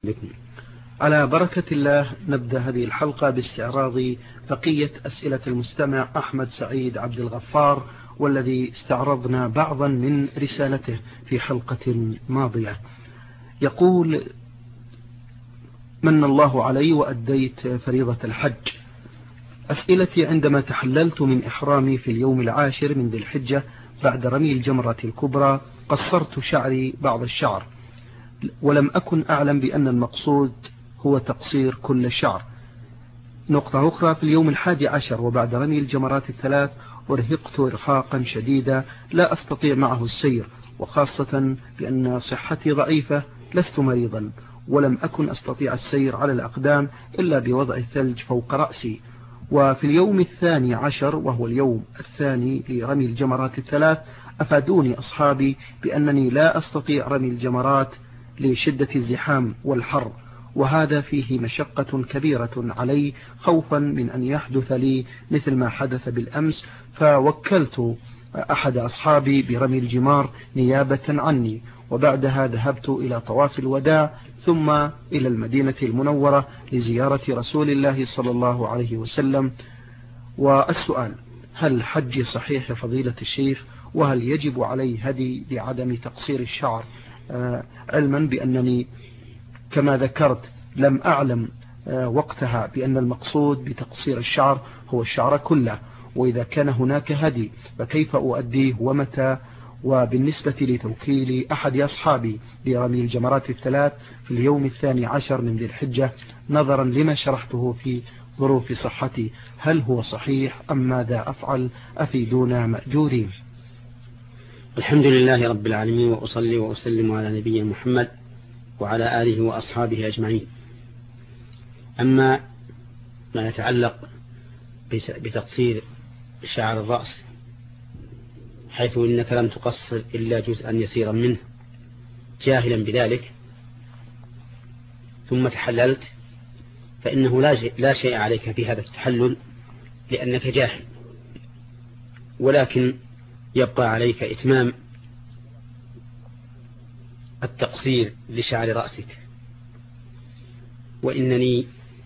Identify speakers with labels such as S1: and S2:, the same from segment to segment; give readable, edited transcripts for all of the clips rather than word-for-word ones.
S1: بكم.
S2: على بركة الله نبدأ هذه الحلقة باستعراض بقية أسئلة المستمع أحمد سعيد عبد الغفار، والذي استعرضنا بعضا من رسالته في حلقة ماضية. يقول: من الله علي وأديت فريضة الحج. أسئلتي: عندما تحللت من إحرامي في اليوم العاشر من ذي الحجة بعد رمي الجمرة الكبرى قصرت شعري بعض الشعر، ولم أكن أعلم بأن المقصود هو تقصير كل الشعر. نقطة أخرى: في اليوم 11 وبعد رمي الجمرات الثلاث أرهقت إرهاقا شديدا لا أستطيع معه السير، وخاصة بأن صحتي ضعيفة، لست مريضا، ولم أكن أستطيع السير على الأقدام إلا بوضع الثلج فوق رأسي. وفي اليوم 12 وهو اليوم الثاني لرمي الجمرات الثلاث أفادوني أصحابي بأنني لا أستطيع رمي الجمرات لشدة الزحام والحر، وهذا فيه مشقة كبيرة علي خوفا من أن يحدث لي مثل ما حدث بالأمس، فوكلت أحد أصحابي برمي الجمار نيابة عني، وبعدها ذهبت إلى طواف الوداع ثم إلى المدينة المنورة لزيارة رسول الله صلى الله عليه وسلم. والسؤال: هل حجي صحيح يا فضيلة الشيخ؟ وهل يجب علي هدي بعدم تقصير الشعر؟ علما بأنني كما ذكرت لم أعلم وقتها بأن المقصود بتقصير الشعر هو الشعر كله، وإذا كان هناك هدي فكيف أؤديه ومتى؟ وبالنسبة لتوكيل أحد أصحابي برمي الجمرات الثلاث في اليوم 12 من ذي الحجة نظرا لما شرحته في ظروف صحتي، هل هو صحيح أم ماذا أفعل؟ أفيدونا مأجورين.
S1: الحمد لله رب العالمين، وأصلي وأسلم على نبينا محمد وعلى آله وأصحابه أجمعين. أما ما يتعلق بتقصير شعر الرأس، حيث إنك لم تقصر إلا جزءا يسيرا منه جاهلا بذلك ثم تحللت، فإنه لا شيء عليك في هذا التحلل لأنك جاهل، ولكن يبقى عليك إتمام التقصير لشعر رأسك. وإنني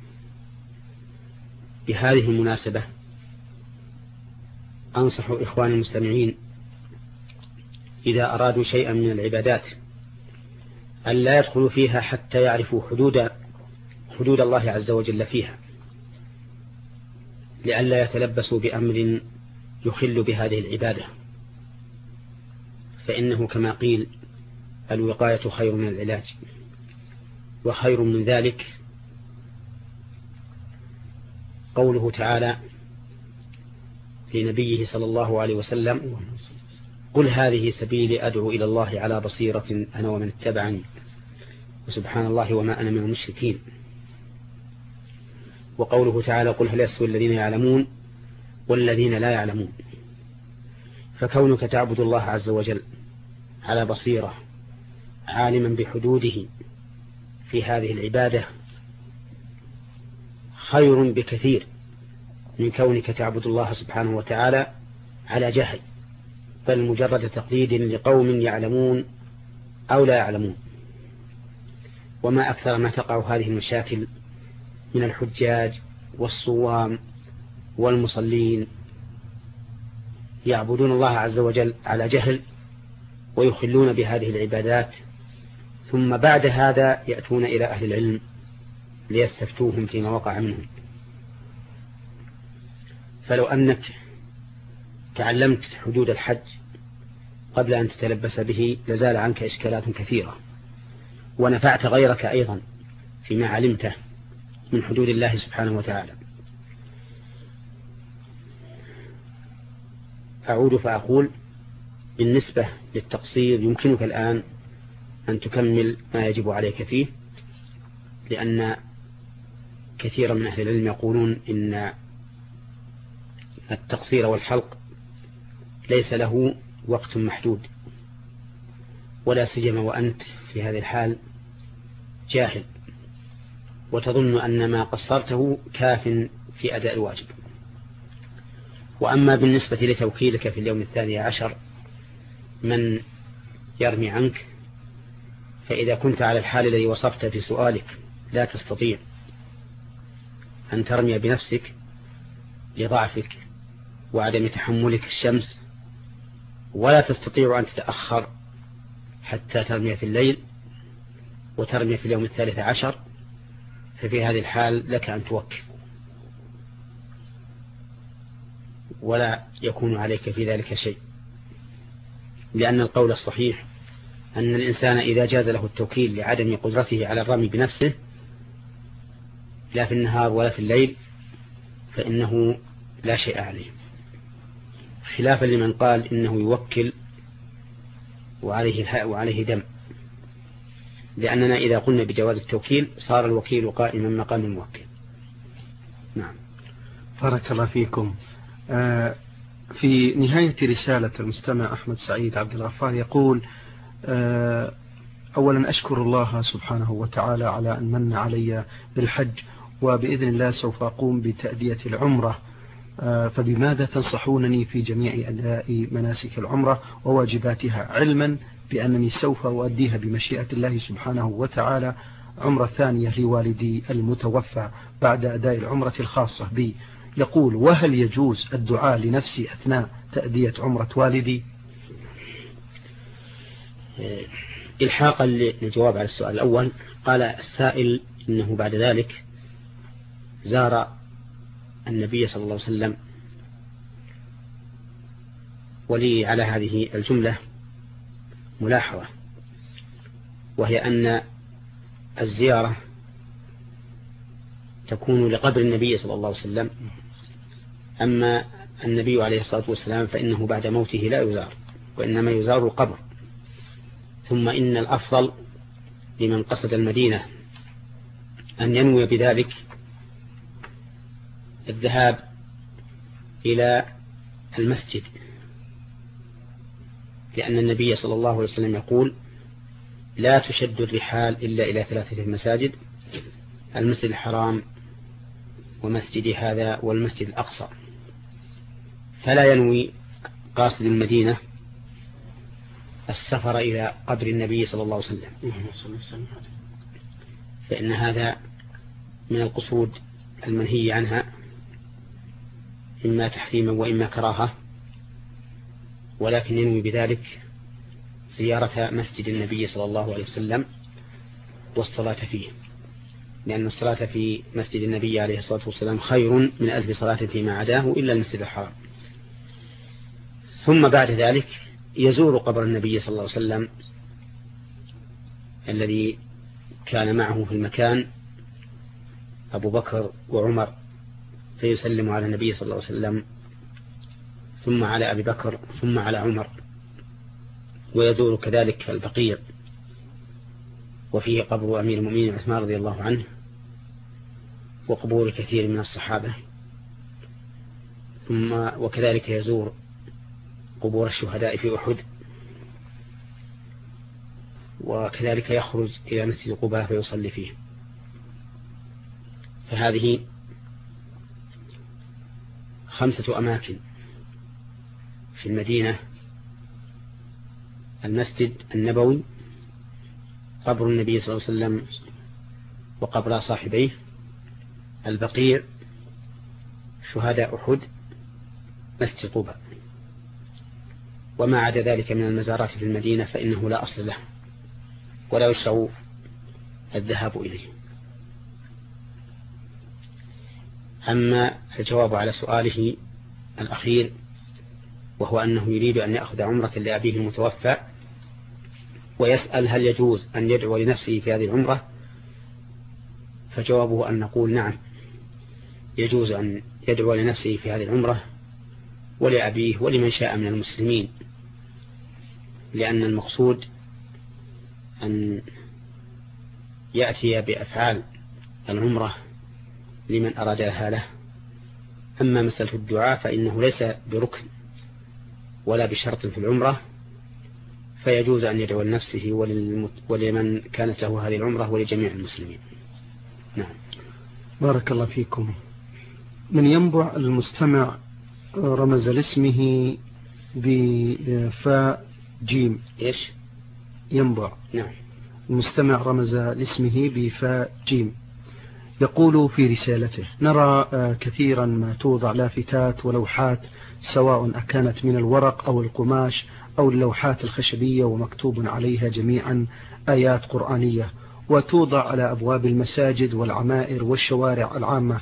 S1: بهذه المناسبة أنصح إخواني المستمعين إذا أرادوا شيئا من العبادات أن لا يدخلوا فيها حتى يعرفوا حدود الله عز وجل فيها، لئلا يتلبسوا بأمر يخل بهذه العبادة، فإنه كما قيل: الوقاية خير من العلاج. وخير من ذلك قوله تعالى في نبيه صلى الله عليه وسلم: قل هذه سبيلي أدعو إلى الله على بصيرة أنا ومن اتبعني وسبحان الله وما أنا من المشركين. وقوله تعالى: قل هل يستوي الذين يعلمون والذين لا يعلمون. فكونك تعبد الله عز وجل على بصيرة عالما بحدوده في هذه العبادة خير بكثير من كونك تعبد الله سبحانه وتعالى على جهل، بل مجرد تقليد لقوم يعلمون أو لا يعلمون. وما أكثر ما تقع هذه المشاكل من الحجاج والصوام والمصلين يعبدون الله عز وجل على جهل ويخلون بهذه العبادات، ثم بعد هذا يأتون إلى أهل العلم ليستفتوهم فيما وقع منهم. فلو أنك تعلمت حدود الحج قبل أن تتلبس به لزال عنك إشكالات كثيرة، ونفعت غيرك أيضا فيما علمته من حدود الله سبحانه وتعالى. أعود فأقول: بالنسبة للتقصير يمكنك الآن أن تكمل ما يجب عليك فيه، لأن كثيرا من أهل العلم يقولون إن التقصير والحلق ليس له وقت محدود، ولا سيما وأنت في هذه الحال جاهل وتظن أن ما قصرته كاف في أداء الواجب. وأما بالنسبة لتوكيلك في اليوم 12 من يرمي عنك، فإذا كنت على الحال الذي وصفت في سؤالك لا تستطيع أن ترمي بنفسك لضعفك وعدم تحملك الشمس، ولا تستطيع أن تتأخر حتى ترمي في الليل وترمي في اليوم 13، ففي هذه الحال لك أن توكل، ولا يكون عليك في ذلك شيء، لأن القول الصحيح أن الإنسان إذا جاز له التوكيل لعدم قدرته على الرمي بنفسه لا في النهار ولا في الليل فإنه لا شيء عليه، خلافا لمن قال إنه يوكل وعليه دم، لأننا إذا قلنا بجواز التوكيل صار الوكيل قائما مقام الموكل. نعم.
S2: بارك الله فيكم. في نهاية رسالة المستمع أحمد سعيد عبد الغفار يقول: أولا أشكر الله سبحانه وتعالى على أن من علي بالحج، وبإذن الله سوف أقوم بتأدية العمرة، فبماذا تنصحونني في جميع أداء مناسك العمرة وواجباتها، علما بأنني سوف أؤديها بمشيئة الله سبحانه وتعالى عمرة ثانية لوالدي المتوفى بعد أداء العمرة الخاصة بي. يقول: وهل يجوز الدعاء لنفسي أثناء تأدية عمرة والدي؟
S1: إلحاقا للجواب على السؤال الأول، قال السائل إنه بعد ذلك زار النبي صلى الله عليه وسلم، ولي على هذه الجملة ملاحظة، وهي أن الزيارة تكون لقبر النبي صلى الله عليه وسلم، أما النبي عليه الصلاة والسلام فإنه بعد موته لا يزار، وإنما يزار القبر. ثم إن الأفضل لمن قصد المدينة أن ينوي بذلك الذهاب إلى المسجد، لأن النبي صلى الله عليه وسلم يقول: لا تشد الرحال إلا إلى 3 مساجد: المسجد الحرام ومسجد هذا والمسجد الأقصى. فلا ينوي قاصد المدينة السفر إلى قبر النبي صلى الله عليه وسلم، فإن هذا من القصود المنهي عنها، إما تحريما وإما كراهة، ولكن ينوي بذلك زيارة مسجد النبي صلى الله عليه وسلم والصلاة فيه، لأن الصلاة في مسجد النبي عليه الصلاة والسلام خير من 1000 صلاة فيما عداه إلا المسجد الحرام. ثم بعد ذلك يزور قبر النبي صلى الله عليه وسلم الذي كان معه في المكان أبو بكر وعمر، فيسلم على النبي صلى الله عليه وسلم، ثم على أبي بكر، ثم على عمر، ويزور كذلك البقيع، وفيه قبر أمير المؤمنين عثمان رضي الله عنه، وقبور كثير من الصحابة، ثم وكذلك يزور قبور الشهداء في أحد، وكذلك يخرج إلى مسجد قباء فيصلي فيه. فهذه 5 أماكن في المدينة: المسجد النبوي، قبر النبي صلى الله عليه وسلم وقبر صاحبيه، البقيع، شهداء أحد، مسجد قباء. وما عدا ذلك من المزارات في المدينة فإنه لا أصل له ولا يشرع الذهاب إليه. أما الجواب على سؤاله الأخير، وهو أنه يريد أن يأخذ عمرة لأبيه المتوفى، ويسأل هل يجوز أن يدعو لنفسه في هذه العمرة، فجوابه أن نقول نعم، يجوز أن يدعو لنفسه في هذه العمرة ولأبيه ولمن شاء من المسلمين، لأن المقصود أن يأتي بأفعال العمرة لمن أرادها له. أما مسألة الدعاء فإنه ليس بركن ولا بشرط في العمرة، فيجوز أن يدعو لنفسه ولمن كانت له هذه العمرة ولجميع المسلمين. نعم.
S2: بارك الله فيكم. من ينبع المستمع رمز لاسمه بفاء جيم.
S1: إيش؟
S2: ينبع.
S1: نعم.
S2: المستمع رمز لاسمه بفاء جيم. يقول في رسالته: نرى كثيرا ما توضع لافتات ولوحات سواء أكانت من الورق أو القماش أو اللوحات الخشبية ومكتوب عليها جميعا آيات قرآنية، وتوضع على أبواب المساجد والعمائر والشوارع العامة،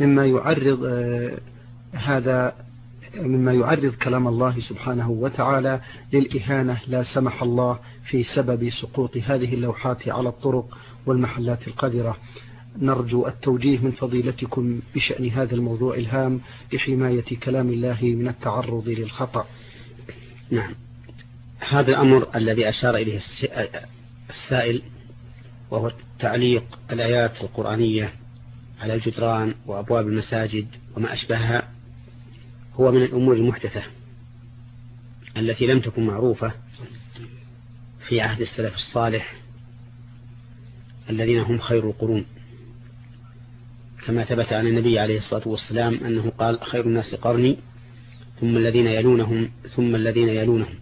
S2: مما يعرض كلام الله سبحانه وتعالى للإهانة لا سمح الله في سبب سقوط هذه اللوحات على الطرق والمحلات القذرة. نرجو التوجيه من فضيلتكم بشأن هذا الموضوع الهام لحماية كلام الله من التعرض للخطأ.
S1: نعم، هذا الأمر الذي أشار إليه السائل، وهو تعليق الآيات القرآنية على الجدران وأبواب المساجد وما أشبهها، هو من الأمور المحدثة التي لم تكن معروفة في عهد السلف الصالح الذين هم خير القرون، كما ثبت عن النبي عليه الصلاة والسلام أنه قال: خير الناس قرني ثم الذين يلونهم ثم الذين يلونهم.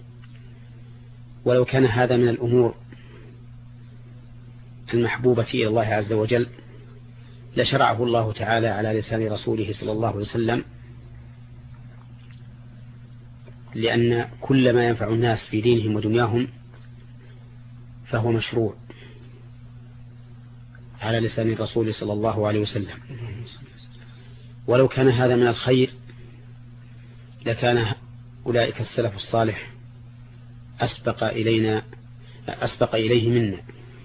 S1: ولو كان هذا من الأمور المحبوبة إلى الله عز وجل لشرعه الله تعالى على لسان رسوله صلى الله عليه وسلم، لأن كل ما ينفع الناس في دينهم ودنياهم فهو مشروع على لسان الرسول صلى الله عليه وسلم. ولو كان هذا من الخير لكان أولئك السلف الصالح أسبق إليه منا.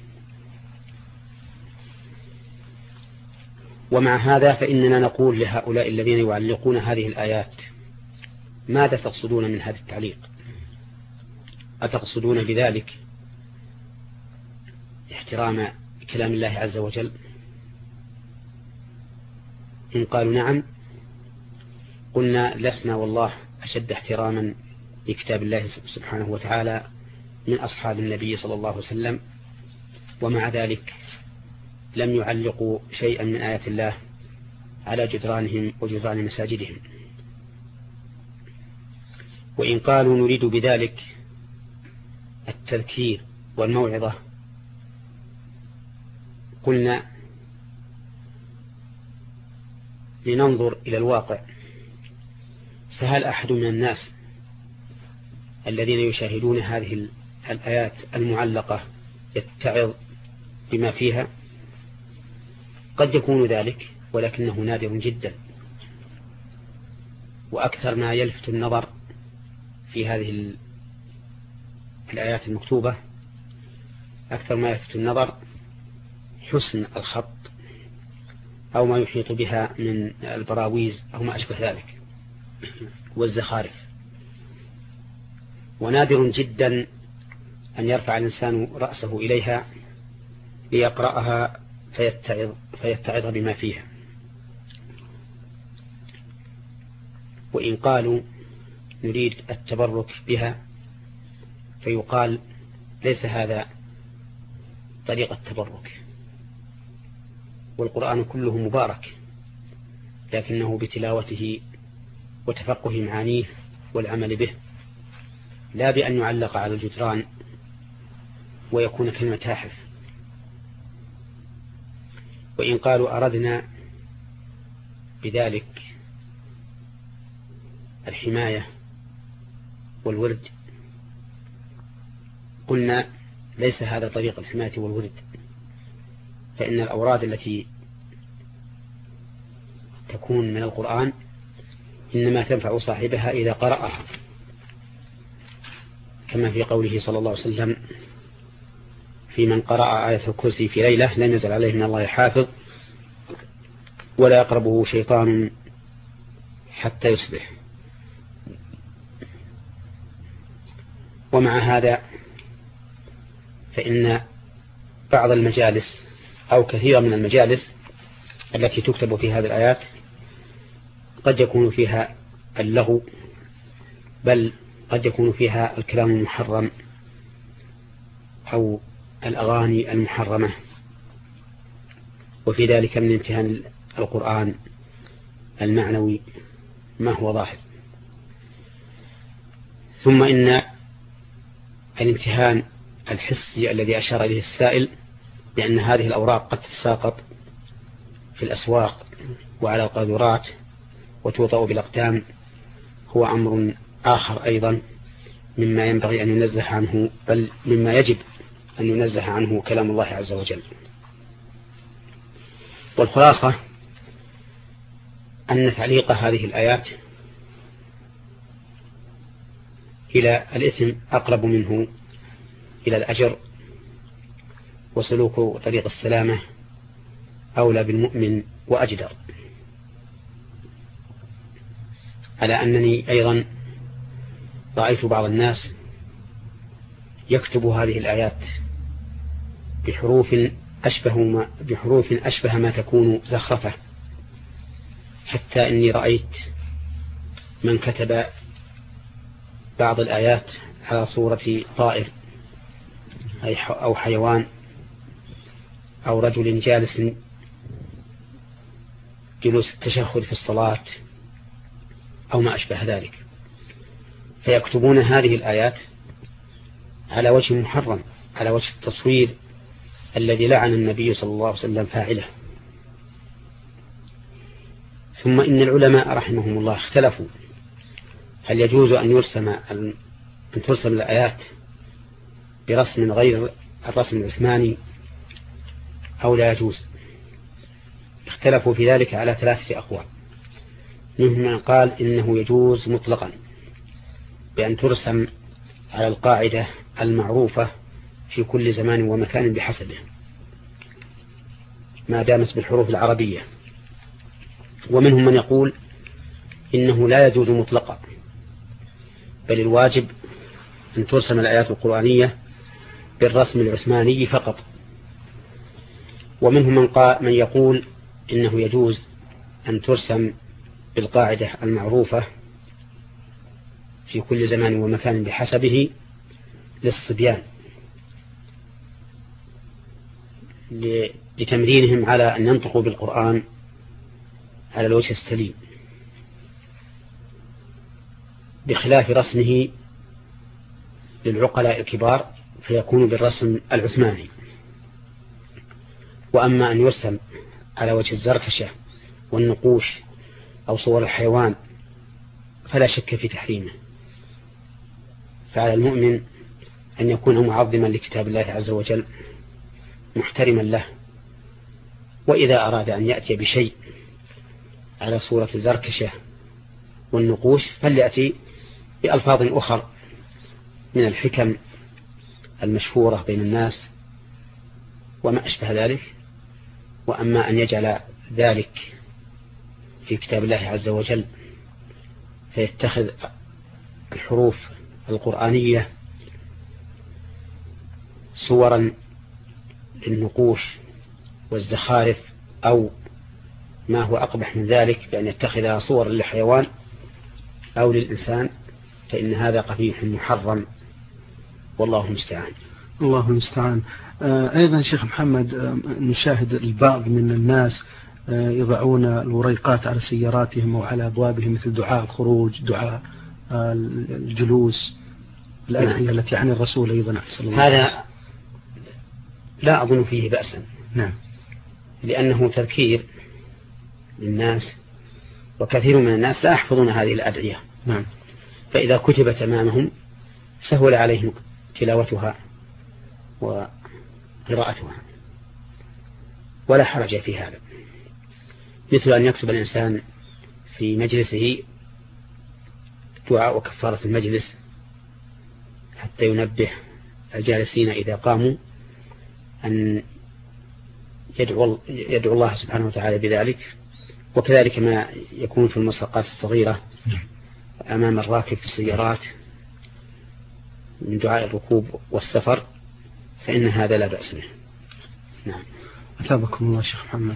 S1: ومع هذا فإننا نقول لهؤلاء الذين يعلقون هذه الآيات: ماذا تقصدون من هذا التعليق؟ أتقصدون بذلك احترام كلام الله عز وجل؟ إن قالوا نعم قلنا: لسنا والله أشد احتراما لكتاب الله سبحانه وتعالى من أصحاب النبي صلى الله عليه وسلم، ومع ذلك لم يعلقوا شيئا من آيات الله على جدرانهم وجدران مساجدهم. وإن قالوا نريد بذلك التذكير والموعظة قلنا: لننظر إلى الواقع، فهل أحد من الناس الذين يشاهدون هذه الآيات المعلقة يتعظ بما فيها؟ قد يكون ذلك، ولكنه نادر جدا. وأكثر ما يلفت النظر في هذه الآيات المكتوبة، أكثر ما يلفت النظر حسن الخط أو ما يحيط بها من البراويز أو ما أشبه ذلك والزخارف. ونادر جدا أن يرفع الإنسان رأسه إليها ليقرأها فيتعظ بما فيها. وإن قالوا نريد التبرك بها فيقال: ليس هذا طريق التبرك، والقرآن كله مبارك، لكنه بتلاوته وتفقه معانيه والعمل به، لا بأن يعلق على الجدران ويكون كالمتاحف. وإن قالوا أردنا بذلك الحماية والورد قلنا: ليس هذا طريق الحماية والورد، فإن الأوراد التي تكون من القرآن إنما تنفع صاحبها إذا قرأها، كما في قوله صلى الله عليه وسلم: في من قرأ آية الكرسي في ليلة لم يزل عليه من الله حافظ ولا يقربه شيطان حتى يصبح. ومع هذا فإن بعض المجالس أو كثير من المجالس التي تكتب في هذه الآيات قد يكون فيها اللغو، بل قد يكون فيها الكلام المحرم أو الأغاني المحرمة، وفي ذلك من امتهان القرآن المعنوي ما هو ظاهر. ثم إن الامتهان الحسي الذي أشار إليه السائل لأن هذه الأوراق قد تتساقط في الأسواق وعلى القاذورات وتوطأ بالأقدام هو أمر آخر أيضا مما ينبغي أن ينزه عنه، بل مما يجب أن ينزه عنه كلام الله عز وجل. والخلاصة أن تعليق هذه الآيات إلى الإثم أقرب منه إلى الأجر، وسلوك طريق السلامة أولى بالمؤمن وأجدر. على أنني أيضا رأيت بعض الناس يكتب هذه الآيات بحروف أشبه ما تكون زخرفة، حتى إني رأيت من كتب بعض الآيات على صورة طائر أو حيوان أو رجل جالس جلوس التشهد في الصلاة أو ما أشبه ذلك، فيكتبون هذه الآيات على وجه محرم، على وجه التصوير الذي لعن النبي صلى الله عليه وسلم فاعله. ثم إن العلماء رحمهم الله اختلفوا هل يجوز أن ترسم الآيات برسم غير الرسم العثماني أو لا يجوز. اختلفوا في ذلك على 3 أقوال. منهم من قال إنه يجوز مطلقا بأن ترسم على القاعدة المعروفة في كل زمان ومكان بحسبه ما دامت بالحروف العربية. ومنهم من يقول إنه لا يجوز مطلقا، بل الواجب أن ترسم الآيات القرآنية بالرسم العثماني فقط. ومنهم من يقول إنه يجوز أن ترسم بالقاعدة المعروفة في كل زمان ومكان بحسبه للصبيان لتمرينهم على أن ينطقوا بالقرآن على الوجه السليم، بخلاف رسمه للعقلاء الكبار فيكون بالرسم العثماني. وأما أن يرسم على وجه الزركشة والنقوش أو صور الحيوان فلا شك في تحريمه. فعلى المؤمن أن يكون معظما لكتاب الله عز وجل محترما له، وإذا أراد أن يأتي بشيء على صورة الزركشة والنقوش فليأتي بألفاظ أخر من الحكم المشهورة بين الناس وما أشبه ذلك. وأما أن يجعل ذلك في كتاب الله عز وجل فيتخذ الحروف القرآنية صورا للنقوش والزخارف أو ما هو أقبح من ذلك بأن يتخذها صورا للحيوان أو للإنسان، فإن هذا قبيح محرم والله المستعان.
S2: الله المستعان. أيضا شيخ محمد نشاهد البعض من الناس يضعون الوريقات على سياراتهم وعلى أبوابهم مثل دعاء الخروج، دعاء الجلوس، الأدعية التي عن الرسول أيضا.
S1: هذا لا أظن فيه بأسا.
S2: نعم.
S1: لأنه تذكير للناس، وكثير من الناس لا يحفظون هذه الأدعية.
S2: نعم.
S1: فإذا كتبت أمامهم سهل عليهم تلاوتها وقراءتها ولا حرج في هذا. مثل أن يكتب الإنسان في مجلسه دعاء وكفارة المجلس حتى ينبه الجالسين إذا قاموا أن يدعو الله سبحانه وتعالى بذلك. وكذلك ما يكون في المساقات الصغيرة أمام الراكب في السيارات من دعاء الركوب والسفر فإن هذا لا بأس به. نعم.
S2: أثابكم الله شيخ محمد.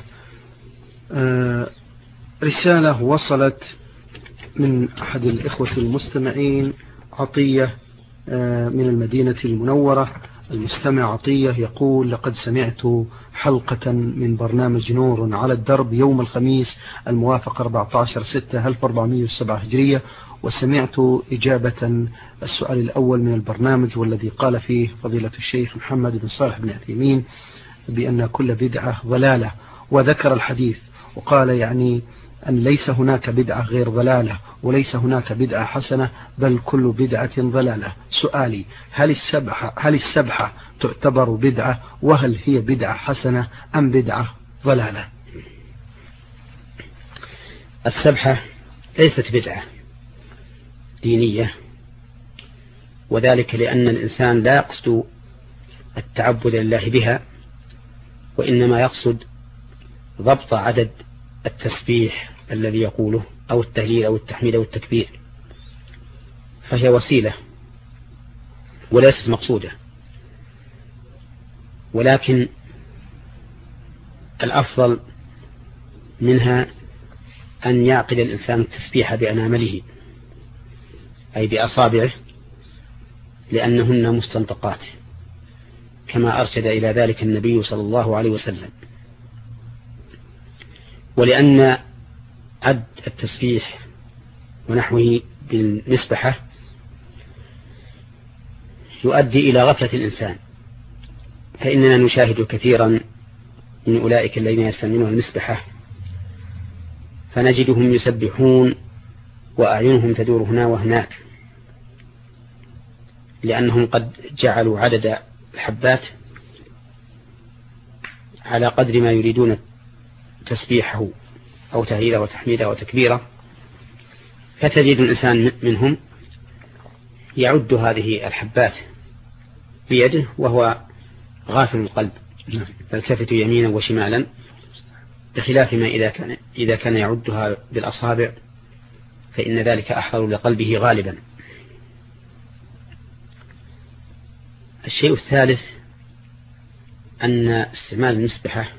S2: رسالة وصلت من أحد الإخوة المستمعين عطية من المدينة المنورة، المستمع عطية يقول: لقد سمعت حلقة من برنامج نور على الدرب يوم الخميس الموافق 14/6/1407 هجرية، وسمعت إجابة السؤال الأول من البرنامج، والذي قال فيه فضيلة الشيخ محمد بن صالح بن عثيمين بأن كل بدعة ضلالة، وذكر الحديث وقال يعني أن ليس هناك بدعة غير ضلالة، وليس هناك بدعة حسنة، بل كل بدعة ضلالة. سؤالي: هل السبحة تعتبر بدعة؟ وهل هي بدعة حسنة أم بدعة ضلالة؟
S1: السبحة ليست بدعة دينية، وذلك لأن الإنسان لا يقصد التعبد لله بها، وإنما يقصد ضبط عدد التسبيح الذي يقوله أو التهليل أو التحميد أو التكبير، فهي وسيلة وليست مقصودة. ولكن الأفضل منها أن يعقد الإنسان التسبيح بأنامله أي بأصابعه، لأنهن مستنطقات، كما أرشد إلى ذلك النبي صلى الله عليه وسلم. ولأن عد التسبيح ونحوه بالمسبحة يؤدي إلى غفلة الإنسان، فإننا نشاهد كثيرا من أولئك الذين يستعملون المسبحة فنجدهم يسبحون وأعينهم تدور هنا وهناك، لأنهم قد جعلوا عدد الحبات على قدر ما يريدون تسبيحه أو تهليله وتحميده وتكبيره، فتجد الإنسان منهم يعد هذه الحبات بيده وهو غافل القلب، يلتفت يمينا وشمالا، بخلاف ما إذا كان يعدها بالأصابع، فإن ذلك أحضر لقلبه غالبا. الشيء الثالث أن استعمال المسبحة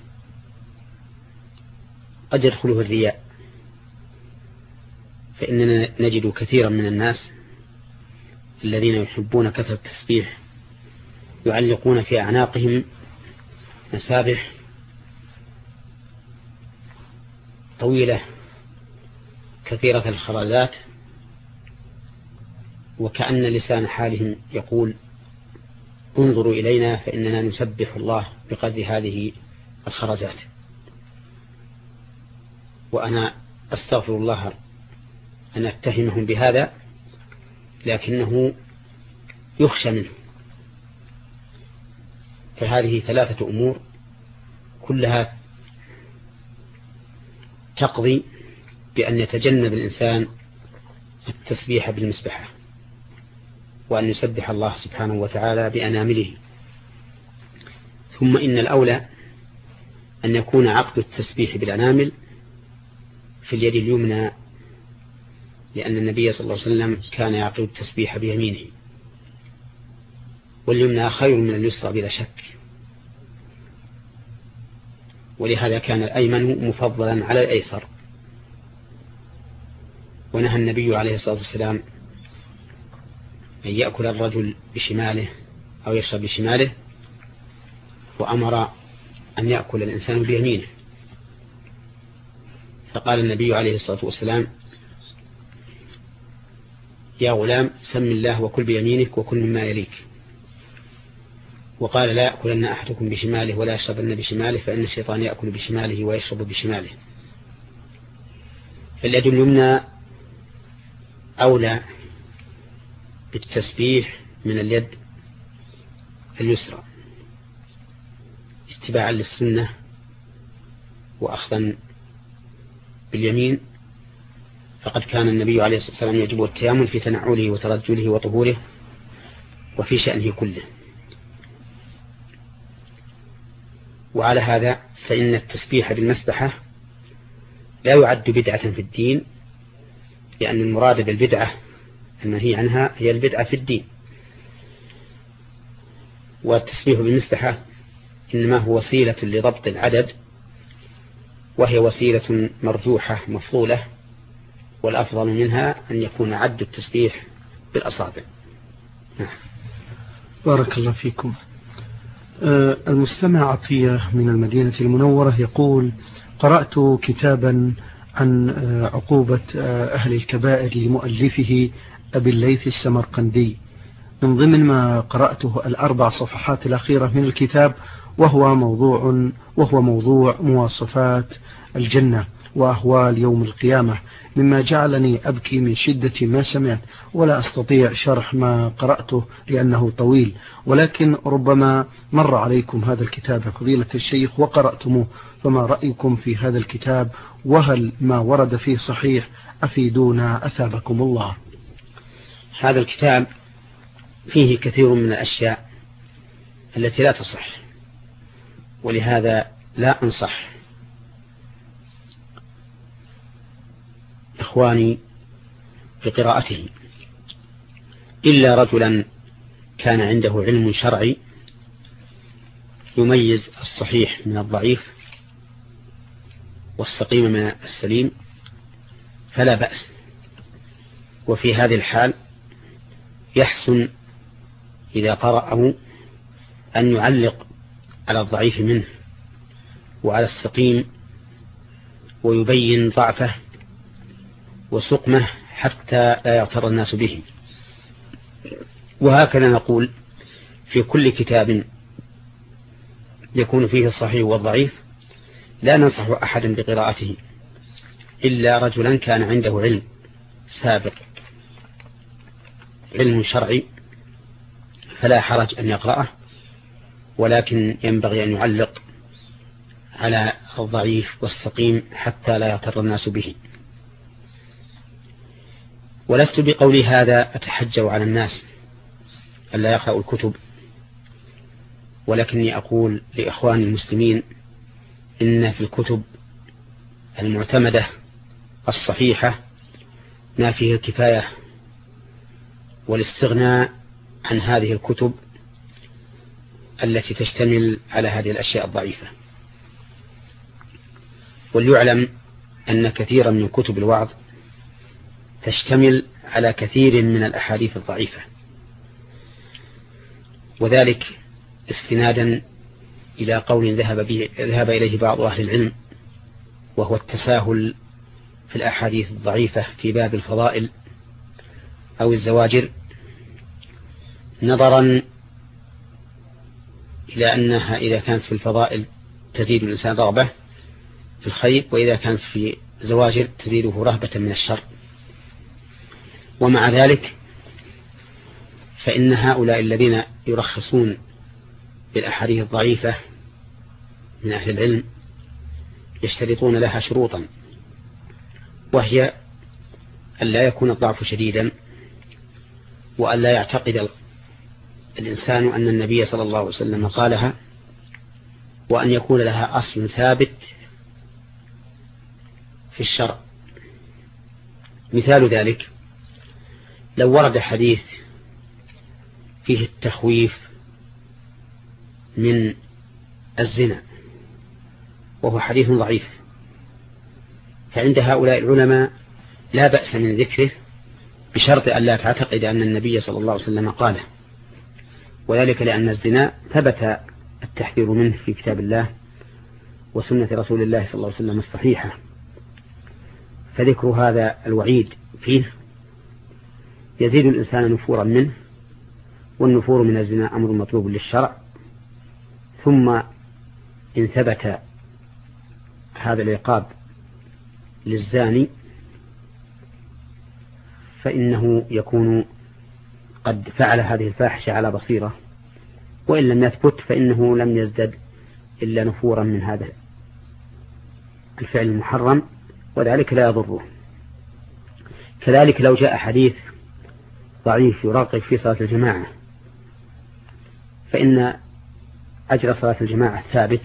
S1: قد يدخله الرياء، فإننا نجد كثيرا من الناس الذين يحبون كثرة التسبيح يعلقون في أعناقهم مسابح طويلة كثيرة الخرزات، وكأن لسان حالهم يقول: انظروا إلينا فإننا نسبح الله بقدر هذه الخرزات. وأنا أستغفر الله أن أتهمهم بهذا، لكنه يخشى منه. فهذه ثلاثة أمور كلها تقضي بأن يتجنب الإنسان التسبيح بالمسبحة، وأن يسبح الله سبحانه وتعالى بأنامله. ثم إن الأولى أن يكون عقد التسبيح بالأنامل في اليد اليمنى، لأن النبي صلى الله عليه وسلم كان يعقد التسبيح بيمينه، واليمنى خير من اليسرى بلا شك، ولهذا كان الأيمن مفضلا على الأيسر. ونهى النبي عليه الصلاة والسلام أن يأكل الرجل بشماله أو يشرب بشماله، وأمر أن يأكل الإنسان بيمينه، فقال النبي عليه الصلاة والسلام: يا غلام سم الله وكل بيمينك وكل مما يليك. وقال: لا يأكلن أحدكم بشماله ولا يشربن بشماله، فإن الشيطان يأكل بشماله ويشرب بشماله. فاليد اليمنى أولى بالتسبيح من اليد اليسرى اتباعا للسنة وأخذا باليمين، فقد كان النبي عليه الصلاة والسلام يجب التيامن في تنعله وترجله وطهوره وفي شأنه كله. وعلى هذا فإن التسبيح بالمسبحة لا يعد بدعة في الدين، لأن المراد بالبدعة المنهي عنها هي البدعة في الدين. والتسبيح بالمسبحة إنما هو وسيلة لضبط العدد، وهي وسيلة مرجوحة مفضولة، والأفضل منها أن يكون عد التسبيح بالأصابع.
S2: بارك الله فيكم. المستمع عطية من المدينة المنورة يقول: قرأت كتابا عن عقوبة أهل الكبائر لمؤلفه أبي الليث السمرقندي. من ضمن ما قرأته 4 صفحات الأخيرة من الكتاب، وهو موضوع مواصفات الجنة وأهوال يوم القيامة، مما جعلني أبكي من شدة ما سمعت، ولا أستطيع شرح ما قرأته لأنه طويل، ولكن ربما مر عليكم هذا الكتاب يا فضيلة الشيخ وقرأتموه، فما رأيكم في هذا الكتاب؟ وهل ما ورد فيه صحيح؟ أفيدونا أثابكم الله.
S1: هذا الكتاب فيه كثير من الأشياء التي لا تصح، ولهذا لا أنصح إخواني بقراءته إلا رجلا كان عنده علم شرعي يميز الصحيح من الضعيف والسقيم من السليم، فلا بأس. وفي هذه الحال يحسن إذا قرأه أن يعلق على الضعيف منه وعلى السقيم ويبين ضعفه وسقمه حتى لا يغتر الناس به. وهكذا نقول في كل كتاب يكون فيه الصحيح والضعيف لا ننصح أحدا بقراءته إلا رجلا كان عنده علم سابق، علم شرعي، فلا حرج أن يقرأه، ولكن ينبغي أن يعلق على الضعيف والسقيم حتى لا يغتر الناس به. ولست بقولي هذا أتحجر على الناس ألا يقرأوا الكتب، ولكني أقول لإخواني المسلمين إن في الكتب المعتمدة الصحيحة ما فيه الكفاية والاستغناء عن هذه الكتب التي تشتمل على هذه الأشياء الضعيفة. وليعلم أن كثيرا من كتب الوعظ تشتمل على كثير من الأحاديث الضعيفة، وذلك استنادا إلى قول ذهب إليه بعض أهل العلم، وهو التساهل في الأحاديث الضعيفة في باب الفضائل أو الزواجر، نظرا إلى أنها إذا كانت في الفضائل تزيد الإنسان رغبة في الخير، وإذا كانت في زواجر تزيده رهبة من الشر. ومع ذلك فإن هؤلاء الذين يرخصون بالأحاديث الضعيفة من أهل العلم يشترطون لها شروطا، وهي أن لا يكون الضعف شديدا، وأن لا يعتقد الإنسان أن النبي صلى الله عليه وسلم قالها، وأن يكون لها أصل ثابت في الشرع. مثال ذلك لو ورد حديث فيه التخويف من الزنا وهو حديث ضعيف، فعند هؤلاء العلماء لا بأس من ذكره بشرط أن لا تعتقد أن النبي صلى الله عليه وسلم قاله، وذلك لأن الزنا ثبت التحذير منه في كتاب الله وسنة رسول الله صلى الله عليه وسلم الصحيحة، فذكر هذا الوعيد فيه يزيد الإنسان نفورا منه، والنفور من الزنا أمر مطلوب للشرع. ثم إن ثبت هذا العقاب للزاني فإنه يكون قد فعل هذه الفاحشة على بصيرة، وإن لم يثبت فإنه لم يزدد إلا نفورا من هذا الفعل المحرم، وذلك لا يضره. كذلك لو جاء حديث ضعيف يراقب في صلاة الجماعة، فإن أجر صلاة الجماعة ثابت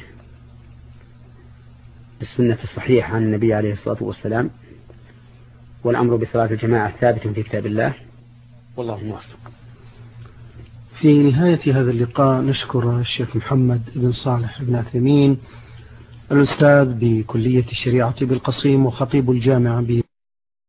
S1: بالسنة الصحيحة عن النبي عليه الصلاة والسلام، والأمر بصلاة الجماعة ثابت في كتاب الله، والله موفق.
S2: في نهاية هذا اللقاء نشكر الشيخ محمد بن صالح بن عثيمين، الأستاذ بكلية الشريعة بالقصيم وخطيب الجامعة